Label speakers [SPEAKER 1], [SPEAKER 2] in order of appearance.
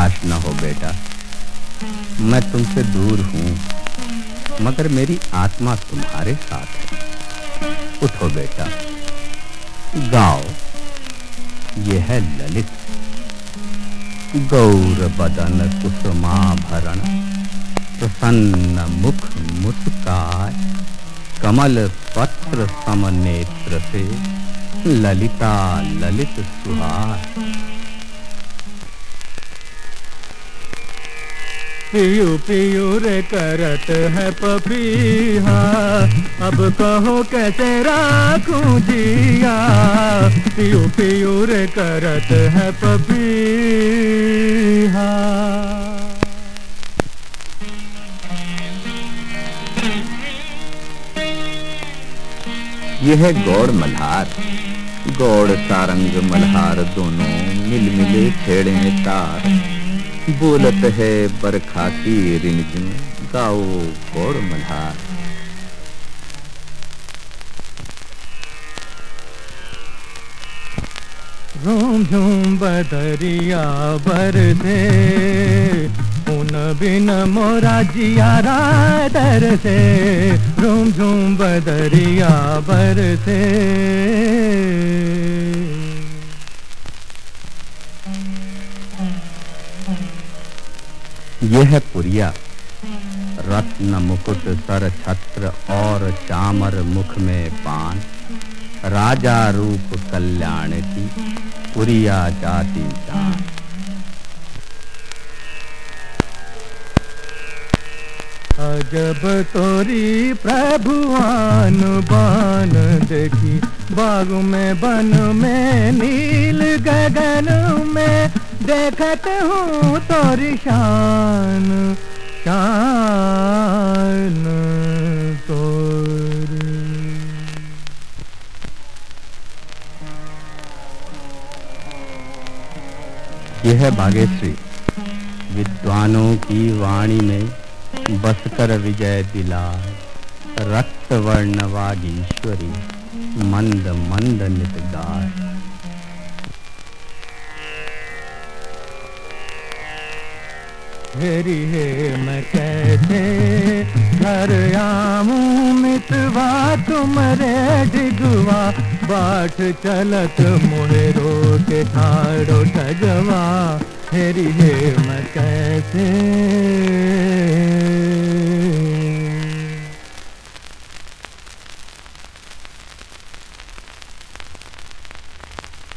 [SPEAKER 1] निराश न हो बेटा, मैं तुमसे दूर हूँ, मगर मेरी आत्मा तुम्हारे साथ है। उठो बेटा, गाओ। ये है ललित। गौर बदन कुसुमाभरण, प्रसन्न मुख मुस्काय, कमल पत्र सम नेत्र से, ललिता ललित सुहाए।
[SPEAKER 2] पियू पियू रे करत है पपीहा, अब कहो कैसे राखूं जिया। पियू पियू रे करत है पपीहा।
[SPEAKER 1] यह है गौड़ मल्हार, गौड़ सारंग मल्हार दोनों मिल मिले छेड़े तार। बोलत है बरखा की रिमझिम, गाओ गौड़ मल्हार।
[SPEAKER 2] झूम झूम बदरिया बरसे, उन बिन मोरा जियारा दर से। झूम झूम बदरिया बरसे।
[SPEAKER 1] यह है पुरिया, रत्न मुकुट सर छत्र और चामर मुख में पान। राजा रूप कल्याण की पुरिया जाति जान।
[SPEAKER 2] अजब तोरी प्रभुआन बान देखी, बाग में बन में नील गगन में। देखत हूँ तोरी शान शान तोरी।
[SPEAKER 1] यह है बागेश्वरी, विद्वानों की वाणी में बसकर विजय दिलाए। रक्त वर्ण वागीश्वरी, मंद मंद नित गाय।
[SPEAKER 2] हेरी हे मैं कैसे घर आऊं मितवा तुमरे डिगवा। बाट चलत मोहे रोके ठाड़ो ठगवा। हेरी हे मैं कैसे